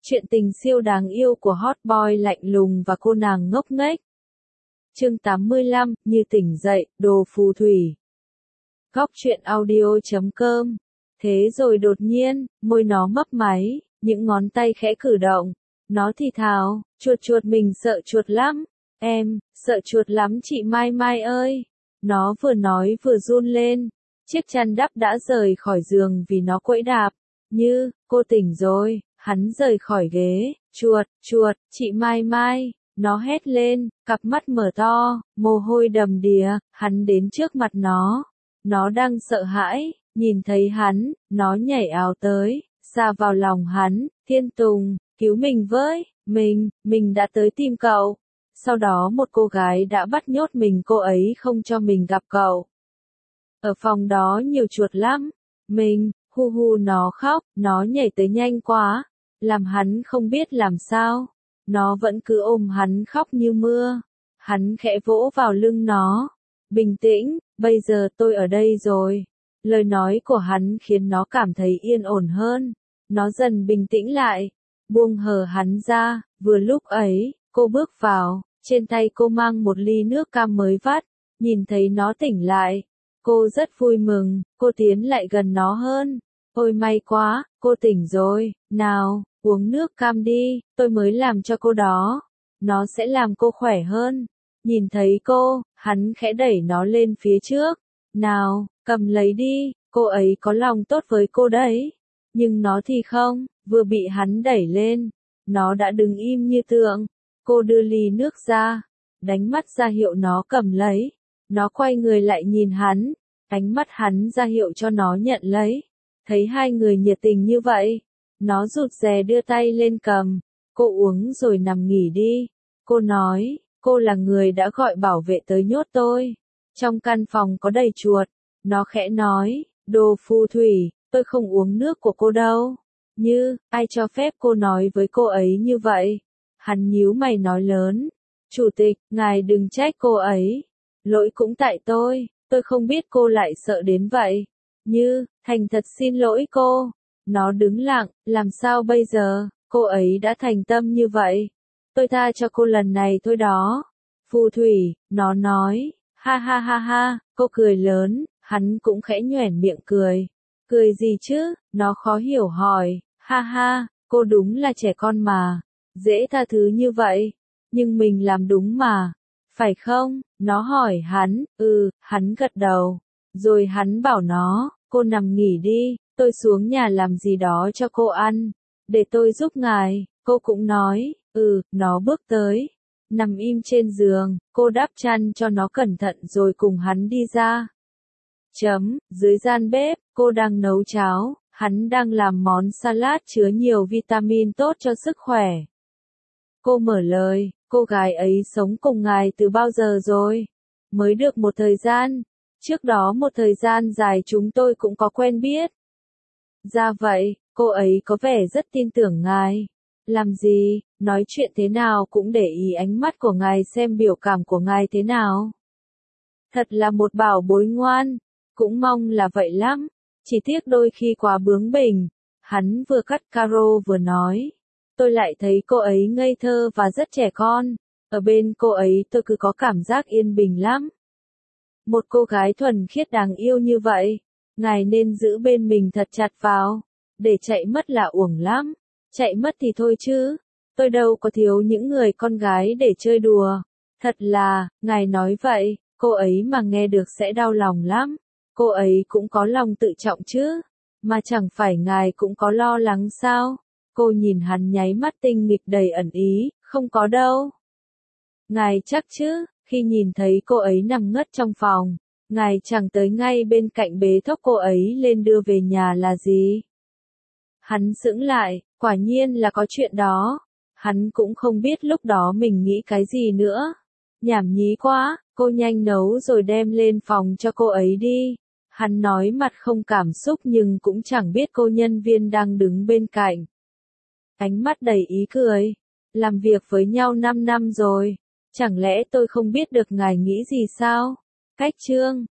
Chuyện tình siêu đáng yêu của hot boy lạnh lùng và cô nàng ngốc nghếch. Chương 85, như tỉnh dậy, đồ phù thủy. Góc truyện audio.com. Thế rồi đột nhiên, môi nó mấp máy, những ngón tay khẽ cử động. Nó thì thào, chuột chuột mình sợ chuột lắm. Em, sợ chuột lắm chị Mai Mai ơi. Nó vừa nói vừa run lên. Chiếc chăn đắp đã rời khỏi giường vì nó quẫy đạp. Như, cô tỉnh rồi. Hắn rời khỏi ghế, chuột, chuột, chị Mai Mai, nó hét lên, cặp mắt mở to, mồ hôi đầm đìa, hắn đến trước mặt nó đang sợ hãi, nhìn thấy hắn, nó nhảy ào tới, sa vào lòng hắn, Thiên Tùng, cứu mình với, mình đã tới tìm cậu. Sau đó một cô gái đã bắt nhốt mình, cô ấy không cho mình gặp cậu. Ở phòng đó nhiều chuột lắm, hu hu nó khóc, nó nhảy tới nhanh quá, làm hắn không biết làm sao. Nó vẫn cứ ôm hắn khóc như mưa. Hắn khẽ vỗ vào lưng nó. Bình tĩnh, bây giờ tôi ở đây rồi. Lời nói của hắn khiến nó cảm thấy yên ổn hơn. Nó dần bình tĩnh lại, buông hờ hắn ra. Vừa lúc ấy, cô bước vào, trên tay cô mang một ly nước cam mới vắt. Nhìn thấy nó tỉnh lại, cô rất vui mừng, cô tiến lại gần nó hơn. Ôi may quá, cô tỉnh rồi, nào, uống nước cam đi, tôi mới làm cho cô đó. Nó sẽ làm cô khỏe hơn. Nhìn thấy cô, hắn khẽ đẩy nó lên phía trước. Nào, cầm lấy đi, cô ấy có lòng tốt với cô đấy. Nhưng nó thì không, vừa bị hắn đẩy lên, nó đã đứng im như tượng. Cô đưa ly nước ra, đánh mắt ra hiệu nó cầm lấy. Nó quay người lại nhìn hắn, ánh mắt hắn ra hiệu cho nó nhận lấy. Thấy hai người nhiệt tình như vậy, nó rụt rè đưa tay lên cầm. Cô uống rồi nằm nghỉ đi. Cô nói, cô là người đã gọi bảo vệ tới nhốt tôi. Trong căn phòng có đầy chuột. Nó khẽ nói, đồ phù thủy, tôi không uống nước của cô đâu. Như, ai cho phép cô nói với cô ấy như vậy? Hắn nhíu mày nói lớn. Chủ tịch, ngài đừng trách cô ấy. Lỗi cũng tại tôi không biết cô lại sợ đến vậy. Như, thành thật xin lỗi cô. Nó đứng lặng, làm sao bây giờ, cô ấy đã thành tâm như vậy. Tôi tha cho cô lần này thôi đó. Phù thủy, nó nói, ha ha ha ha, cô cười lớn, hắn cũng khẽ nhoẻn miệng cười. Cười gì chứ, nó khó hiểu hỏi, ha ha, cô đúng là trẻ con mà, dễ tha thứ như vậy, nhưng mình làm đúng mà, phải không? Nó hỏi hắn, hắn gật đầu, rồi hắn bảo nó, cô nằm nghỉ đi, tôi xuống nhà làm gì đó cho cô ăn, để tôi giúp ngài. Cô cũng nói, nó bước tới, nằm im trên giường, cô đắp chăn cho nó cẩn thận rồi cùng hắn đi ra. Dưới gian bếp, cô đang nấu cháo, hắn đang làm món salad chứa nhiều vitamin tốt cho sức khỏe. Cô mở lời, cô gái ấy sống cùng ngài từ bao giờ rồi? Mới được một thời gian. Trước đó một thời gian dài chúng tôi cũng có quen biết. Ra vậy, cô ấy có vẻ rất tin tưởng ngài. Làm gì, nói chuyện thế nào cũng để ý ánh mắt của ngài xem biểu cảm của ngài thế nào. Thật là một bảo bối ngoan, cũng mong là vậy lắm, chỉ tiếc đôi khi quá bướng bỉnh. Hắn vừa cắt caro vừa nói. Tôi lại thấy cô ấy ngây thơ và rất trẻ con. Ở bên cô ấy tôi cứ có cảm giác yên bình lắm. Một cô gái thuần khiết đáng yêu như vậy, ngài nên giữ bên mình thật chặt vào. Để chạy mất là uổng lắm. Chạy mất thì thôi chứ. Tôi đâu có thiếu những người con gái để chơi đùa. Thật là, ngài nói vậy, cô ấy mà nghe được sẽ đau lòng lắm. Cô ấy cũng có lòng tự trọng chứ. Mà chẳng phải ngài cũng có lo lắng sao? Cô nhìn hắn nháy mắt tinh nghịch đầy ẩn ý, không có đâu. Ngài chắc chứ, khi nhìn thấy cô ấy nằm ngất trong phòng, ngài chẳng tới ngay bên cạnh bế thốc cô ấy lên đưa về nhà là gì? Hắn sững lại, quả nhiên là có chuyện đó. Hắn cũng không biết lúc đó mình nghĩ cái gì nữa. Nhảm nhí quá, cô nhanh nấu rồi đem lên phòng cho cô ấy đi. Hắn nói mặt không cảm xúc nhưng cũng chẳng biết cô nhân viên đang đứng bên cạnh. Ánh mắt đầy ý cười. Làm việc với nhau 5 năm rồi. Chẳng lẽ tôi không biết được ngài nghĩ gì sao? Cách chương